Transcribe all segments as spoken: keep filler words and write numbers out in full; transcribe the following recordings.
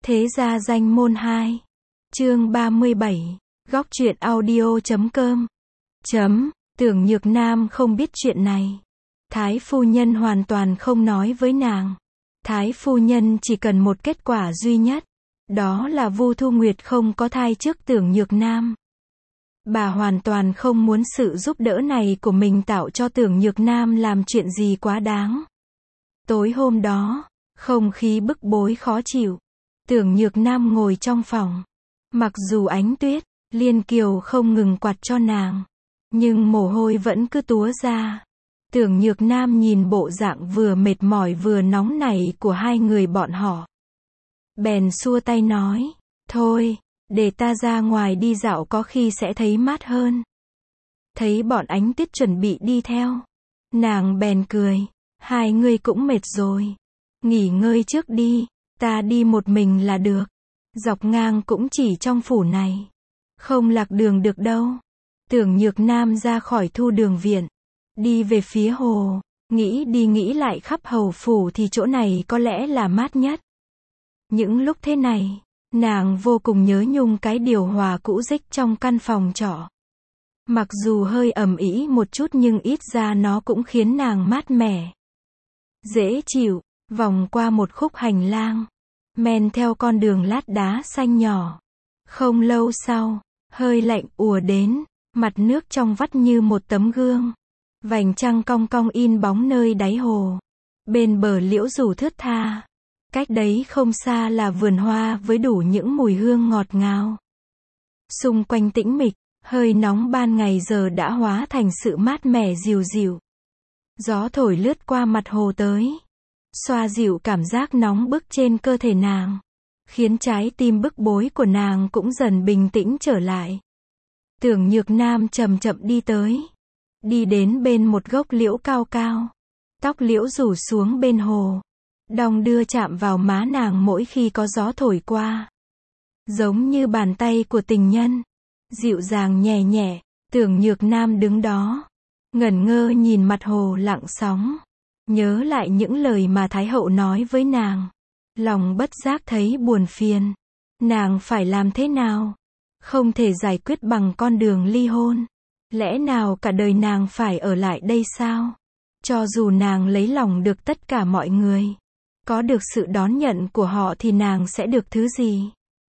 Thế gia danh môn hai. Chương ba mươi bảy. Góc truyện audio chấm com. Chấm. Tưởng Nhược Nam không biết chuyện này. Thái phu nhân hoàn toàn không nói với nàng. Thái phu nhân chỉ cần một kết quả duy nhất. Đó là Vu Thu Nguyệt không có thai trước Tưởng Nhược Nam. Bà hoàn toàn không muốn sự giúp đỡ này của mình tạo cho Tưởng Nhược Nam làm chuyện gì quá đáng. Tối hôm đó, không khí bức bối khó chịu. Tưởng Nhược Nam ngồi trong phòng. Mặc dù ánh tuyết, Liên Kiều không ngừng quạt cho nàng, nhưng mồ hôi vẫn cứ túa ra. Tưởng Nhược Nam nhìn bộ dạng vừa mệt mỏi vừa nóng nảy của hai người bọn họ. Bèn xua tay nói, thôi, để ta ra ngoài đi dạo có khi sẽ thấy mát hơn. Thấy bọn Ánh Tuyết chuẩn bị đi theo, nàng bèn cười, hai người cũng mệt rồi. Nghỉ ngơi trước đi, ta đi một mình là được. Dọc ngang cũng chỉ trong phủ này. Không lạc đường được đâu. Tưởng Nhược Nam ra khỏi Thu Đường viện. Đi về phía hồ. Nghĩ đi nghĩ lại khắp hầu phủ thì chỗ này có lẽ là mát nhất. Những lúc thế này, nàng vô cùng nhớ nhung cái điều hòa cũ rích trong căn phòng trọ. Mặc dù hơi ầm ĩ một chút nhưng ít ra nó cũng khiến nàng mát mẻ, dễ chịu. Vòng qua một khúc hành lang, men theo con đường lát đá xanh nhỏ. Không lâu sau, hơi lạnh ùa đến, mặt nước trong vắt như một tấm gương. Vành trăng cong cong in bóng nơi đáy hồ. Bên bờ liễu rủ thướt tha. Cách đấy không xa là vườn hoa với đủ những mùi hương ngọt ngào. Xung quanh tĩnh mịch, hơi nóng ban ngày giờ đã hóa thành sự mát mẻ dịu dịu. Gió thổi lướt qua mặt hồ tới, xoa dịu cảm giác nóng bức trên cơ thể nàng, khiến trái tim bức bối của nàng cũng dần bình tĩnh trở lại. Tưởng Nhược Nam chậm chậm đi tới, đi đến bên một gốc liễu cao cao. Tóc liễu rủ xuống bên hồ, đong đưa chạm vào má nàng mỗi khi có gió thổi qua. Giống như bàn tay của tình nhân, dịu dàng nhẹ nhẹ. Tưởng Nhược Nam đứng đó, ngẩn ngơ nhìn mặt hồ lặng sóng. Nhớ lại những lời mà Thái hậu nói với nàng. Lòng bất giác thấy buồn phiền. Nàng phải làm thế nào? Không thể giải quyết bằng con đường ly hôn. Lẽ nào cả đời nàng phải ở lại đây sao? Cho dù nàng lấy lòng được tất cả mọi người, có được sự đón nhận của họ thì nàng sẽ được thứ gì?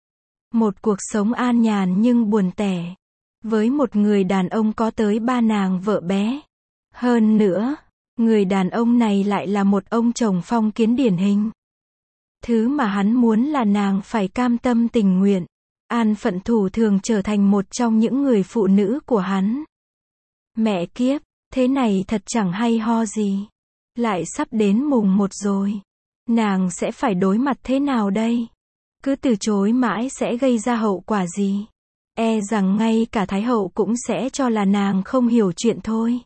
Một cuộc sống an nhàn nhưng buồn tẻ. Với một người đàn ông có tới ba nàng vợ bé. Hơn nữa, người đàn ông này lại là một ông chồng phong kiến điển hình. Thứ mà hắn muốn là nàng phải cam tâm tình nguyện, an phận thủ thường trở thành một trong những người phụ nữ của hắn. Mẹ kiếp, thế này thật chẳng hay ho gì. Lại sắp đến mùng một rồi. Nàng sẽ phải đối mặt thế nào đây? Cứ từ chối mãi sẽ gây ra hậu quả gì? E rằng ngay cả Thái hậu cũng sẽ cho là nàng không hiểu chuyện thôi.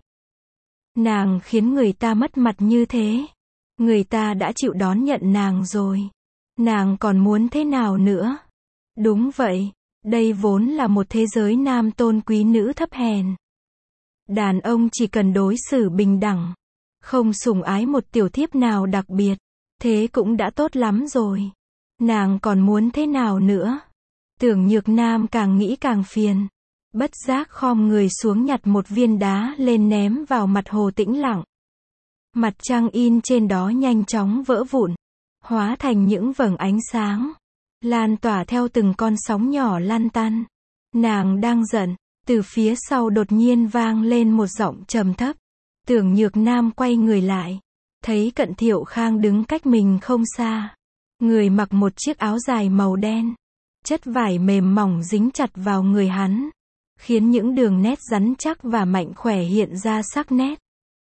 Nàng khiến người ta mất mặt như thế. Người ta đã chịu đón nhận nàng rồi. Nàng còn muốn thế nào nữa? Đúng vậy, đây vốn là một thế giới nam tôn quý nữ thấp hèn. Đàn ông chỉ cần đối xử bình đẳng, không sủng ái một tiểu thiếp nào đặc biệt, thế cũng đã tốt lắm rồi. Nàng còn muốn thế nào nữa? Tưởng Nhược Nam càng nghĩ càng phiền. Bất giác khom người xuống nhặt một viên đá lên ném vào mặt hồ tĩnh lặng. Mặt trăng in trên đó nhanh chóng vỡ vụn, hóa thành những vầng ánh sáng, lan tỏa theo từng con sóng nhỏ lăn tăn. Nàng đang giận, từ phía sau đột nhiên vang lên một giọng trầm thấp. Tưởng Nhược Nam quay người lại, thấy Cận Thiệu Khang đứng cách mình không xa. Người mặc một chiếc áo dài màu đen, chất vải mềm mỏng dính chặt vào người hắn, khiến những đường nét rắn chắc và mạnh khỏe hiện ra sắc nét.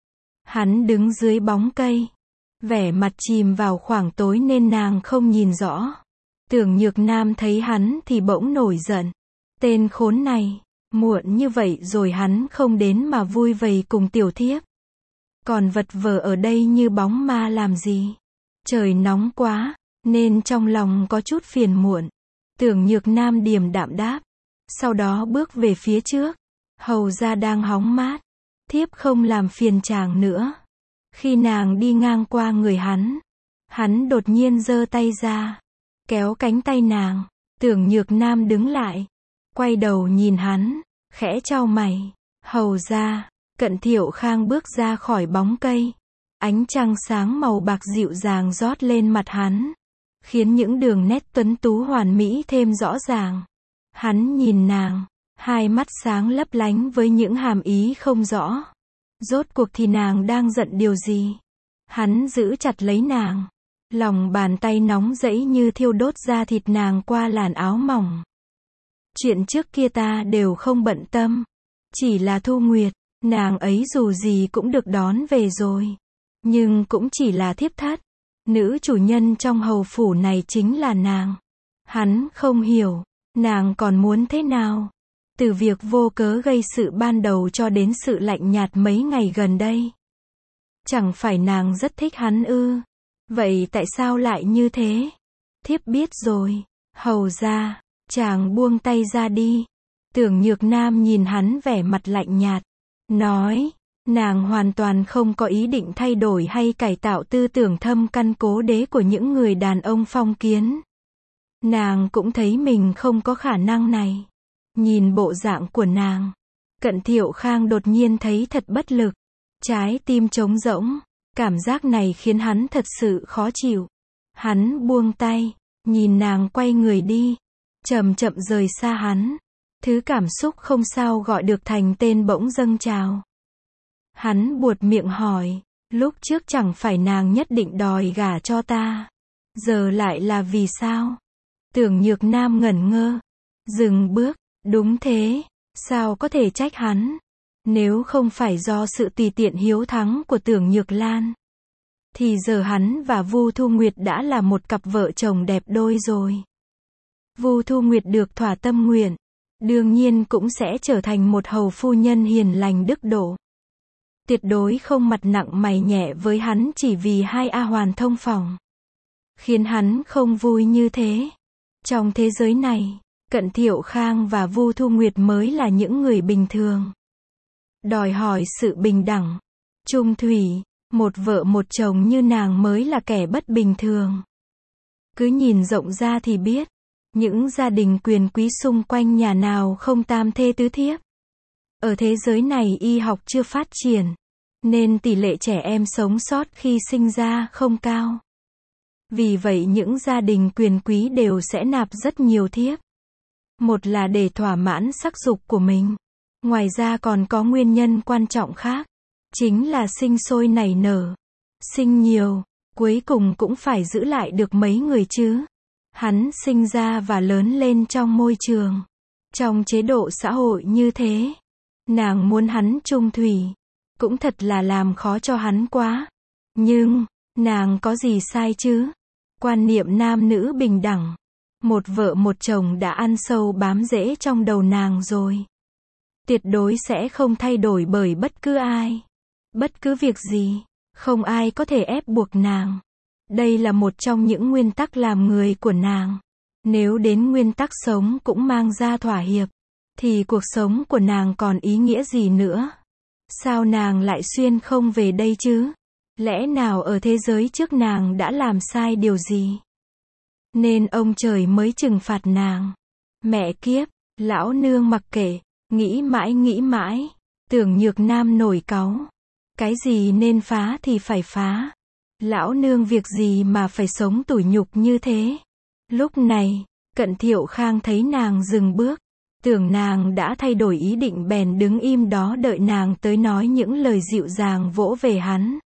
Hắn đứng dưới bóng cây, vẻ mặt chìm vào khoảng tối nên nàng không nhìn rõ. Tưởng Nhược Nam thấy hắn thì bỗng nổi giận. Tên khốn này, muộn như vậy rồi hắn không đến mà vui vầy cùng tiểu thiếp. Còn vật vờ ở đây như bóng ma làm gì? Trời nóng quá, nên trong lòng có chút phiền muộn. Tưởng Nhược Nam điềm đạm đáp. Sau đó bước về phía trước. Hầu ra đang hóng mát. Thiếp không làm phiền chàng nữa. Khi nàng đi ngang qua người hắn, hắn đột nhiên giơ tay ra. kéo cánh tay nàng. Tưởng Nhược Nam đứng lại, quay đầu nhìn hắn, khẽ chau mày. Hầu ra, Cận Thiệu Khang bước ra khỏi bóng cây. Ánh trăng sáng màu bạc dịu dàng rót lên mặt hắn, khiến những đường nét tuấn tú hoàn mỹ thêm rõ ràng. Hắn nhìn nàng, hai mắt sáng lấp lánh với những hàm ý không rõ. Rốt cuộc thì nàng đang giận điều gì? Hắn giữ chặt lấy nàng, lòng bàn tay nóng rẫy như thiêu đốt da thịt nàng qua làn áo mỏng. Chuyện trước kia ta đều không bận tâm, chỉ là Thu Nguyệt, nàng ấy dù gì cũng được đón về rồi, nhưng cũng chỉ là thiếp thất. Nữ chủ nhân trong hầu phủ này chính là nàng. Hắn không hiểu, nàng còn muốn thế nào? Từ việc vô cớ gây sự ban đầu cho đến sự lạnh nhạt mấy ngày gần đây. Chẳng phải nàng rất thích hắn ư? Vậy tại sao lại như thế? Thiếp biết rồi. Hầu ra, chàng buông tay ra đi. Tưởng Nhược Nam nhìn hắn vẻ mặt lạnh nhạt, nói, nàng hoàn toàn không có ý định thay đổi hay cải tạo tư tưởng thâm căn cố đế của những người đàn ông phong kiến. Nàng cũng thấy mình không có khả năng này. Nhìn bộ dạng của nàng, Cận Thiệu Khang đột nhiên thấy thật bất lực. Trái tim trống rỗng, cảm giác này khiến hắn thật sự khó chịu. Hắn buông tay, nhìn nàng quay người đi, chậm chậm rời xa hắn. Thứ cảm xúc không sao gọi được thành tên bỗng dâng trào. Hắn buột miệng hỏi, lúc trước chẳng phải nàng nhất định đòi gả cho ta, giờ lại là vì sao? Tưởng Nhược Nam ngẩn ngơ, dừng bước. Đúng thế, sao có thể trách hắn? Nếu không phải do sự tùy tiện hiếu thắng của Tưởng Nhược Lan, thì giờ hắn và Vu Thu Nguyệt đã là một cặp vợ chồng đẹp đôi rồi. Vu Thu Nguyệt được thỏa tâm nguyện, đương nhiên cũng sẽ trở thành một hầu phu nhân hiền lành đức độ. Tuyệt đối không mặt nặng mày nhẹ với hắn chỉ vì hai A Hoàn thông phòng. Khiến hắn không vui như thế. Trong thế giới này, Cận Thiệu Khang và Vu Thu Nguyệt mới là những người bình thường. Đòi hỏi sự bình đẳng, chung thủy, một vợ một chồng như nàng mới là kẻ bất bình thường. Cứ nhìn rộng ra thì biết, những gia đình quyền quý xung quanh nhà nào không tam thê tứ thiếp. Ở thế giới này y học chưa phát triển, nên tỷ lệ trẻ em sống sót khi sinh ra không cao. Vì vậy những gia đình quyền quý đều sẽ nạp rất nhiều thiếp. Một là để thỏa mãn sắc dục của mình. Ngoài ra còn có nguyên nhân quan trọng khác. Chính là sinh sôi nảy nở. Sinh nhiều, cuối cùng cũng phải giữ lại được mấy người chứ. Hắn sinh ra và lớn lên trong môi trường, trong chế độ xã hội như thế. Nàng muốn hắn chung thủy, cũng thật là làm khó cho hắn quá. Nhưng, nàng có gì sai chứ? Quan niệm nam nữ bình đẳng, một vợ một chồng đã ăn sâu bám rễ trong đầu nàng rồi. Tuyệt đối sẽ không thay đổi bởi bất cứ ai. Bất cứ việc gì, không ai có thể ép buộc nàng. Đây là một trong những nguyên tắc làm người của nàng. Nếu đến nguyên tắc sống cũng mang ra thỏa hiệp, thì cuộc sống của nàng còn ý nghĩa gì nữa? Sao nàng lại xuyên không về đây chứ? Lẽ nào ở thế giới trước nàng đã làm sai điều gì? Nên ông trời mới trừng phạt nàng. Mẹ kiếp, lão nương mặc kệ, nghĩ mãi nghĩ mãi. Tưởng Nhược Nam nổi cáu. Cái gì nên phá thì phải phá. Lão nương việc gì mà phải sống tủi nhục như thế? Lúc này, Cận Thiệu Khang thấy nàng dừng bước. Tưởng nàng đã thay đổi ý định bèn đứng im đó đợi nàng tới nói những lời dịu dàng vỗ về hắn.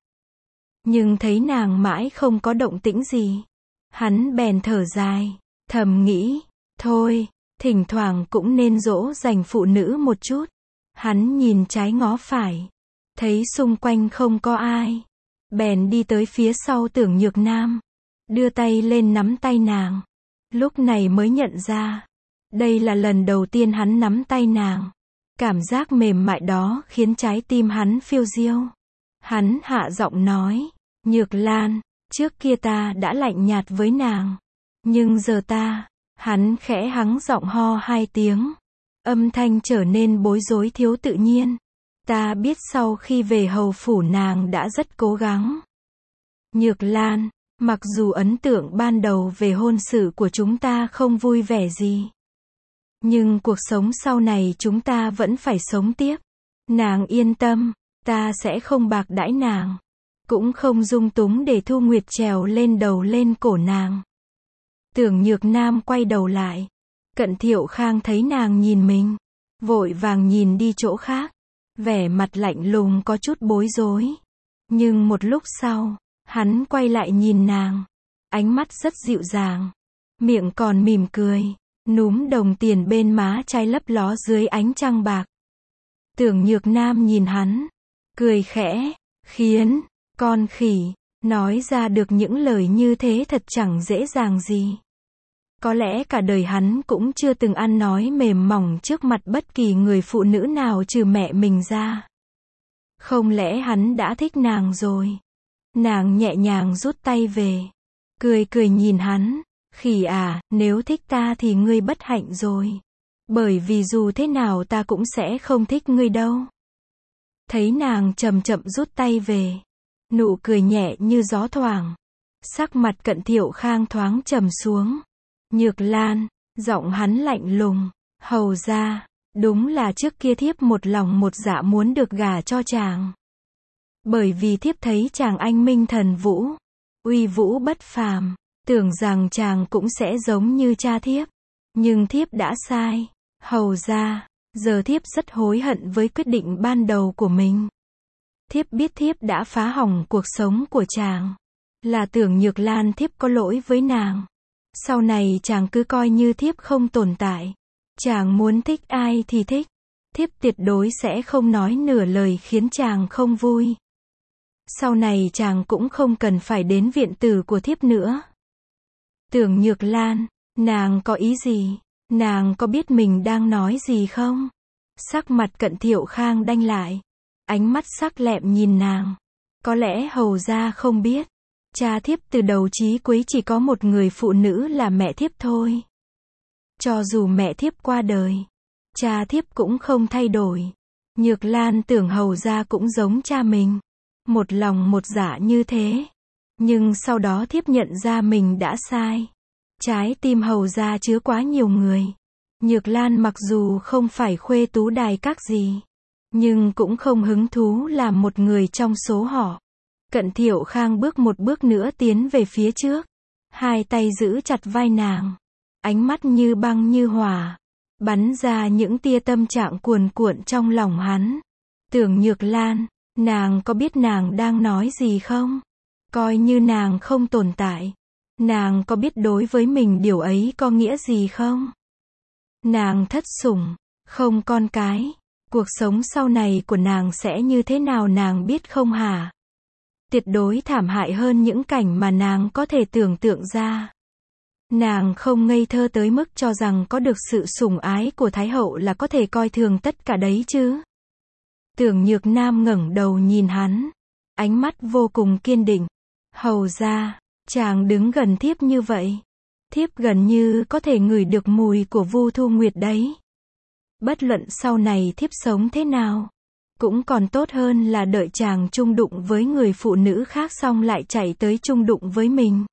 Nhưng thấy nàng mãi không có động tĩnh gì. Hắn bèn thở dài, thầm nghĩ, thôi, thỉnh thoảng cũng nên dỗ dành phụ nữ một chút. Hắn nhìn trái ngó phải, thấy xung quanh không có ai. Bèn đi tới phía sau Tưởng Nhược Nam, đưa tay lên nắm tay nàng. Lúc này mới nhận ra, đây là lần đầu tiên hắn nắm tay nàng. Cảm giác mềm mại đó khiến trái tim hắn phiêu diêu. Hắn hạ giọng nói, Nhược Lan, trước kia ta đã lạnh nhạt với nàng. Nhưng giờ ta, hắn khẽ hắng giọng ho hai tiếng. Âm thanh trở nên bối rối thiếu tự nhiên. Ta biết sau khi về hầu phủ nàng đã rất cố gắng. Nhược Lan, Mặc dù ấn tượng ban đầu về hôn sự của chúng ta không vui vẻ gì, nhưng cuộc sống sau này chúng ta vẫn phải sống tiếp. Nàng yên tâm, ta sẽ không bạc đãi nàng, cũng không dung túng để Thu Nguyệt trèo lên đầu lên cổ nàng. Tưởng Nhược Nam quay đầu lại. Cận Thiệu Khang thấy nàng nhìn mình, vội vàng nhìn đi chỗ khác, vẻ mặt lạnh lùng có chút bối rối. Nhưng một lúc sau, hắn quay lại nhìn nàng, ánh mắt rất dịu dàng, miệng còn mỉm cười, núm đồng tiền bên má trái lấp ló dưới ánh trăng bạc. Tưởng Nhược Nam nhìn hắn, cười khẽ, khiến con khỉ nói ra được những lời như thế thật chẳng dễ dàng gì. Có lẽ cả đời hắn cũng chưa từng ăn nói mềm mỏng trước mặt bất kỳ người phụ nữ nào trừ mẹ mình ra. Không lẽ hắn đã thích nàng rồi? Nàng nhẹ nhàng rút tay về, cười cười nhìn hắn, khỉ à, nếu thích ta thì ngươi bất hạnh rồi. Bởi vì dù thế nào ta cũng sẽ không thích ngươi đâu. Thấy nàng chậm chậm rút tay về, nụ cười nhẹ như gió thoảng, sắc mặt Cận Thiệu Khang thoáng trầm xuống. Nhược Lan, giọng hắn lạnh lùng, hầu ra, đúng là trước kia thiếp một lòng một dạ muốn được gả cho chàng. Bởi vì thiếp thấy chàng anh minh thần vũ, uy vũ bất phàm, tưởng rằng chàng cũng sẽ giống như cha thiếp. Nhưng thiếp đã sai, hầu ra, giờ thiếp rất hối hận với quyết định ban đầu của mình. Thiếp biết thiếp đã phá hỏng cuộc sống của chàng, là Tưởng Nhược Lan thiếp có lỗi với nàng. Sau này chàng cứ coi như thiếp không tồn tại. Chàng muốn thích ai thì thích. Thiếp tuyệt đối sẽ không nói nửa lời khiến chàng không vui. Sau này chàng cũng không cần phải đến viện tử của thiếp nữa. Tưởng Nhược Lan, nàng có ý gì? Nàng có biết mình đang nói gì không? Sắc mặt Cận Thiệu Khang đanh lại. Ánh mắt sắc lẹm nhìn nàng. Có lẽ hầu ra không biết. Cha thiếp từ đầu chí cuối chỉ có một người phụ nữ là mẹ thiếp thôi. Cho dù mẹ thiếp qua đời, cha thiếp cũng không thay đổi. Nhược Lan tưởng hầu ra cũng giống cha mình, một lòng một dạ như thế. Nhưng sau đó thiếp nhận ra mình đã sai. Trái tim hầu ra chứa quá nhiều người. Nhược Lan mặc dù không phải khuê tú đài các gì, nhưng cũng không hứng thú làm một người trong số họ. Cận Thiệu Khang bước một bước nữa tiến về phía trước, hai tay giữ chặt vai nàng, ánh mắt như băng như hỏa, bắn ra những tia tâm trạng cuồn cuộn trong lòng hắn. Tưởng Nhược Lan, nàng có biết nàng đang nói gì không? Coi như nàng không tồn tại, nàng có biết đối với mình điều ấy có nghĩa gì không? Nàng thất sủng, không con cái, cuộc sống sau này của nàng sẽ như thế nào nàng biết không hả? Tuyệt đối thảm hại hơn những cảnh mà nàng có thể tưởng tượng ra. Nàng không ngây thơ tới mức cho rằng có được sự sủng ái của Thái hậu là có thể coi thường tất cả đấy chứ. Tưởng Nhược Nam ngẩng đầu nhìn hắn, ánh mắt vô cùng kiên định. Hầu ra, chàng đứng gần thiếp như vậy, thiếp gần như có thể ngửi được mùi của Vu Thu Nguyệt đấy. Bất luận sau này thiếp sống thế nào, cũng còn tốt hơn là đợi chàng chung đụng với người phụ nữ khác xong lại chạy tới chung đụng với mình.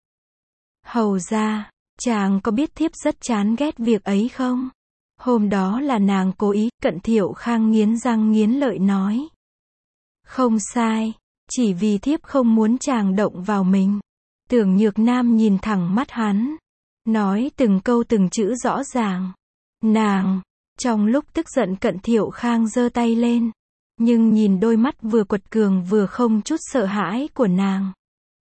Hầu ra, chàng có biết thiếp rất chán ghét việc ấy không? Hôm đó là nàng cố ý. Cận Thiệu Khang nghiến răng nghiến lợi nói. Không sai, chỉ vì thiếp không muốn chàng động vào mình. Tưởng Nhược Nam nhìn thẳng mắt hắn, nói từng câu từng chữ rõ ràng. Nàng, trong lúc tức giận Cận Thiệu Khang giơ tay lên, nhưng nhìn đôi mắt vừa quật cường vừa không chút sợ hãi của nàng,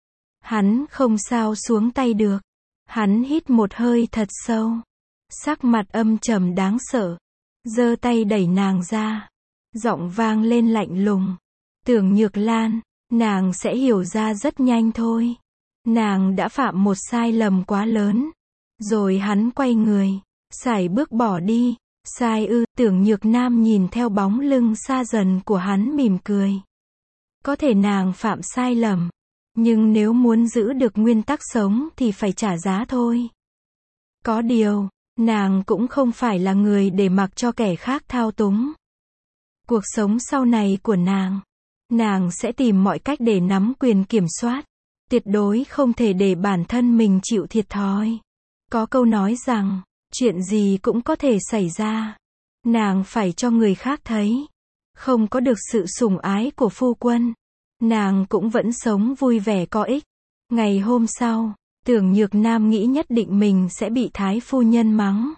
hắn không sao xuống tay được. Hắn hít một hơi thật sâu, sắc mặt âm trầm đáng sợ, giơ tay đẩy nàng ra, giọng vang lên lạnh lùng. Tưởng Nhược Lan, nàng sẽ hiểu ra rất nhanh thôi. Nàng đã phạm một sai lầm quá lớn. Rồi hắn quay người, sải bước bỏ đi. Sai ư? Tưởng Nhược Nam nhìn theo bóng lưng xa dần của hắn mỉm cười. Có thể nàng phạm sai lầm, nhưng nếu muốn giữ được nguyên tắc sống thì phải trả giá thôi. Có điều, nàng cũng không phải là người để mặc cho kẻ khác thao túng. Cuộc sống sau này của nàng, nàng sẽ tìm mọi cách để nắm quyền kiểm soát. Tuyệt đối không thể để bản thân mình chịu thiệt thòi. Có câu nói rằng, chuyện gì cũng có thể xảy ra. Nàng phải cho người khác thấy. Không có được sự sủng ái của phu quân. Nàng cũng vẫn sống vui vẻ có ích. Ngày hôm sau, Tưởng Nhược Nam nghĩ nhất định mình sẽ bị thái phu nhân mắng.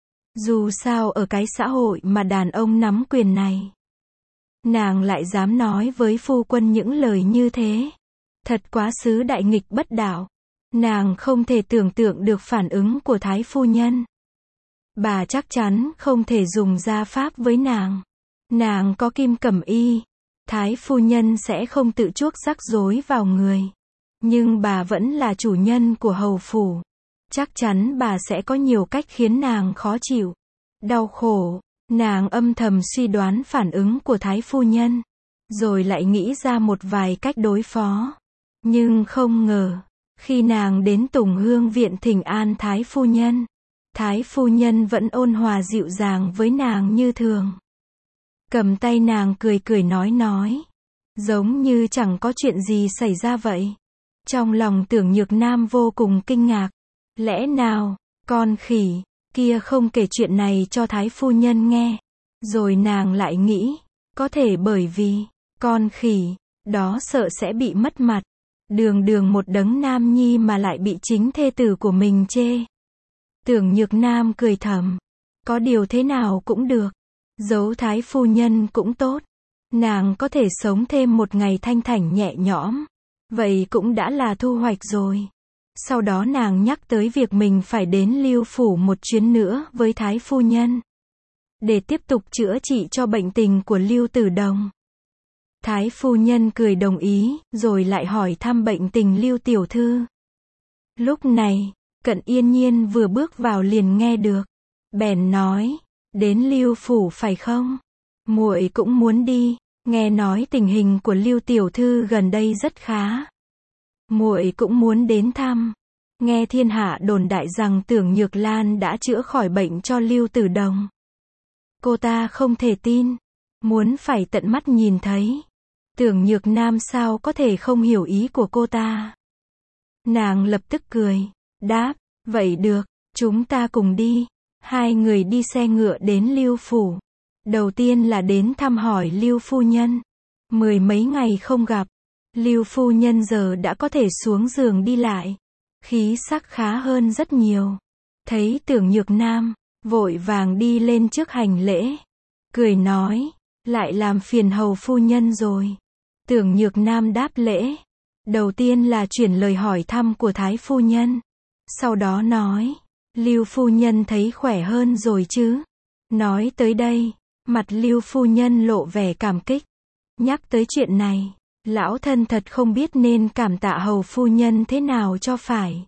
Dù sao ở cái xã hội mà đàn ông nắm quyền này, nàng lại dám nói với phu quân những lời như thế. Thật quá xứ đại nghịch bất đạo. Nàng không thể tưởng tượng được phản ứng của thái phu nhân. Bà chắc chắn không thể dùng gia pháp với nàng. Nàng có kim cẩm y, thái phu nhân sẽ không tự chuốc rắc rối vào người. Nhưng bà vẫn là chủ nhân của hầu phủ. Chắc chắn bà sẽ có nhiều cách khiến nàng khó chịu, đau khổ. Nàng âm thầm suy đoán phản ứng của thái phu nhân, rồi lại nghĩ ra một vài cách đối phó. Nhưng không ngờ, khi nàng đến Tùng Hương viện thỉnh an thái phu nhân, thái phu nhân vẫn ôn hòa dịu dàng với nàng như thường. Cầm tay nàng cười cười nói nói, giống như chẳng có chuyện gì xảy ra vậy. Trong lòng Tưởng Nhược Nam vô cùng kinh ngạc. Lẽ nào, con khỉ kia không kể chuyện này cho thái phu nhân nghe? Rồi nàng lại nghĩ, có thể bởi vì, con khỉ đó sợ sẽ bị mất mặt. Đường đường một đấng nam nhi mà lại bị chính thê tử của mình chê. Tưởng Nhược Nam cười thầm, có điều thế nào cũng được. Giấu thái phu nhân cũng tốt. Nàng có thể sống thêm một ngày thanh thản nhẹ nhõm. Vậy cũng đã là thu hoạch rồi. Sau đó nàng nhắc tới việc mình phải đến Lưu phủ một chuyến nữa với thái phu nhân, để tiếp tục chữa trị cho bệnh tình của Lưu Tử Đồng. Thái phu nhân cười đồng ý, rồi lại hỏi thăm bệnh tình Lưu tiểu thư. Lúc này, Cận Yên Nhiên vừa bước vào liền nghe được. Bèn nói, đến Lưu phủ phải không? Muội cũng muốn đi. Nghe nói tình hình của Lưu tiểu thư gần đây rất khá. Muội cũng muốn đến thăm. Nghe thiên hạ đồn đại rằng Tưởng Nhược Lan đã chữa khỏi bệnh cho Lưu Tử Đồng. Cô ta không thể tin, muốn phải tận mắt nhìn thấy. Tưởng Nhược Nam sao có thể không hiểu ý của cô ta. Nàng lập tức cười, đáp, vậy được, chúng ta cùng đi. Hai người đi xe ngựa đến Lưu phủ. Đầu tiên là đến thăm hỏi Lưu phu nhân. Mười mấy ngày không gặp, Lưu phu nhân giờ đã có thể xuống giường đi lại. Khí sắc khá hơn rất nhiều. Thấy Tưởng Nhược Nam, vội vàng đi lên trước hành lễ. Cười nói, lại làm phiền hầu phu nhân rồi. Tưởng Nhược Nam đáp lễ. Đầu tiên là chuyển lời hỏi thăm của thái phu nhân. Sau đó nói, Lưu phu nhân thấy khỏe hơn rồi chứ? Nói tới đây, mặt Lưu phu nhân lộ vẻ cảm kích. Nhắc tới chuyện này, lão thân thật không biết nên cảm tạ hầu phu nhân thế nào cho phải.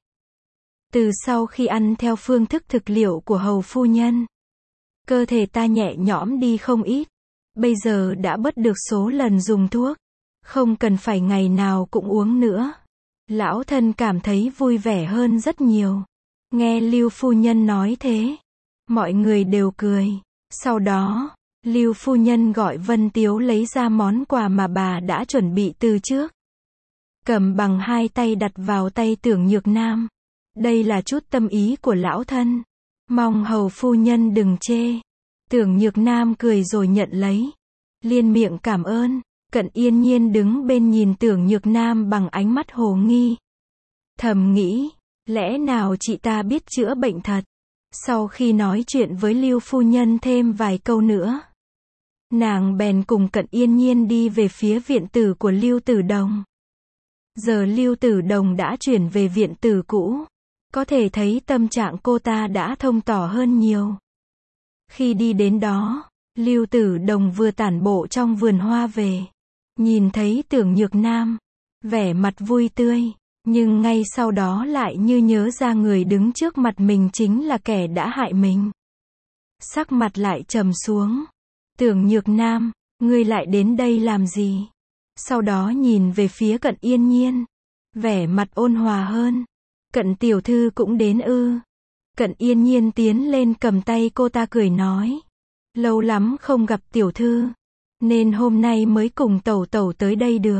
Từ sau khi ăn theo phương thức thực liệu của hầu phu nhân, cơ thể ta nhẹ nhõm đi không ít. Bây giờ đã bớt được số lần dùng thuốc, không cần phải ngày nào cũng uống nữa. Lão thân cảm thấy vui vẻ hơn rất nhiều. Nghe Lưu phu nhân nói thế, mọi người đều cười. Sau đó, Lưu phu nhân gọi Vân Tiếu lấy ra món quà mà bà đã chuẩn bị từ trước. Cầm bằng hai tay đặt vào tay Tưởng Nhược Nam. Đây là chút tâm ý của lão thân. Mong hầu phu nhân đừng chê. Tưởng Nhược Nam cười rồi nhận lấy. Liên miệng cảm ơn. Cận Yên Nhiên đứng bên nhìn Tưởng Nhược Nam bằng ánh mắt hồ nghi. Thầm nghĩ, lẽ nào chị ta biết chữa bệnh thật? Sau khi nói chuyện với Lưu phu nhân thêm vài câu nữa, nàng bèn cùng Cận Yên Nhiên đi về phía viện tử của Lưu Tử Đồng. Giờ Lưu Tử Đồng đã chuyển về viện tử cũ. Có thể thấy tâm trạng cô ta đã thông tỏ hơn nhiều. Khi đi đến đó, Lưu Tử Đồng vừa tản bộ trong vườn hoa về. Nhìn thấy Tưởng Nhược Nam, vẻ mặt vui tươi, nhưng ngay sau đó lại như nhớ ra người đứng trước mặt mình chính là kẻ đã hại mình. Sắc mặt lại trầm xuống. Tưởng Nhược Nam, ngươi lại đến đây làm gì? Sau đó nhìn về phía Cận Yên Nhiên, vẻ mặt ôn hòa hơn. Cận tiểu thư cũng đến ư? Cận Yên Nhiên tiến lên cầm tay cô ta cười nói. Lâu lắm không gặp tiểu thư, nên hôm nay mới cùng tẩu tẩu tới đây được.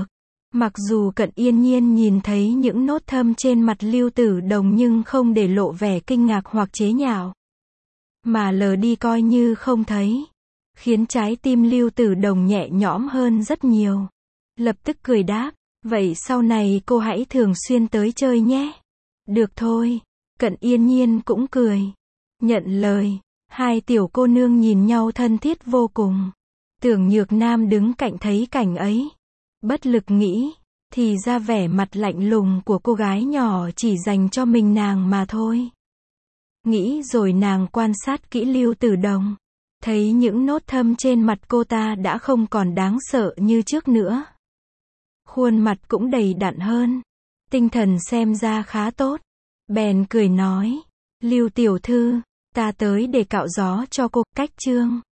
Mặc dù Cận Yên Nhiên nhìn thấy những nốt thâm trên mặt Lưu Tử Đồng nhưng không để lộ vẻ kinh ngạc hoặc chế nhạo, mà lờ đi coi như không thấy, khiến trái tim Lưu Tử Đồng nhẹ nhõm hơn rất nhiều. Lập tức cười đáp, vậy sau này cô hãy thường xuyên tới chơi nhé. Được thôi. Cận Yên Nhiên cũng cười, nhận lời. Hai tiểu cô nương nhìn nhau thân thiết vô cùng. Tưởng Nhược Nam đứng cạnh thấy cảnh ấy, bất lực nghĩ, thì ra vẻ mặt lạnh lùng của cô gái nhỏ chỉ dành cho mình nàng mà thôi. Nghĩ rồi nàng quan sát kỹ Lưu Tử Đồng, thấy những nốt thâm trên mặt cô ta đã không còn đáng sợ như trước nữa. Khuôn mặt cũng đầy đặn hơn, tinh thần xem ra khá tốt. Bèn cười nói, Lưu tiểu thư, ta tới để cạo gió cho cô. Cách chương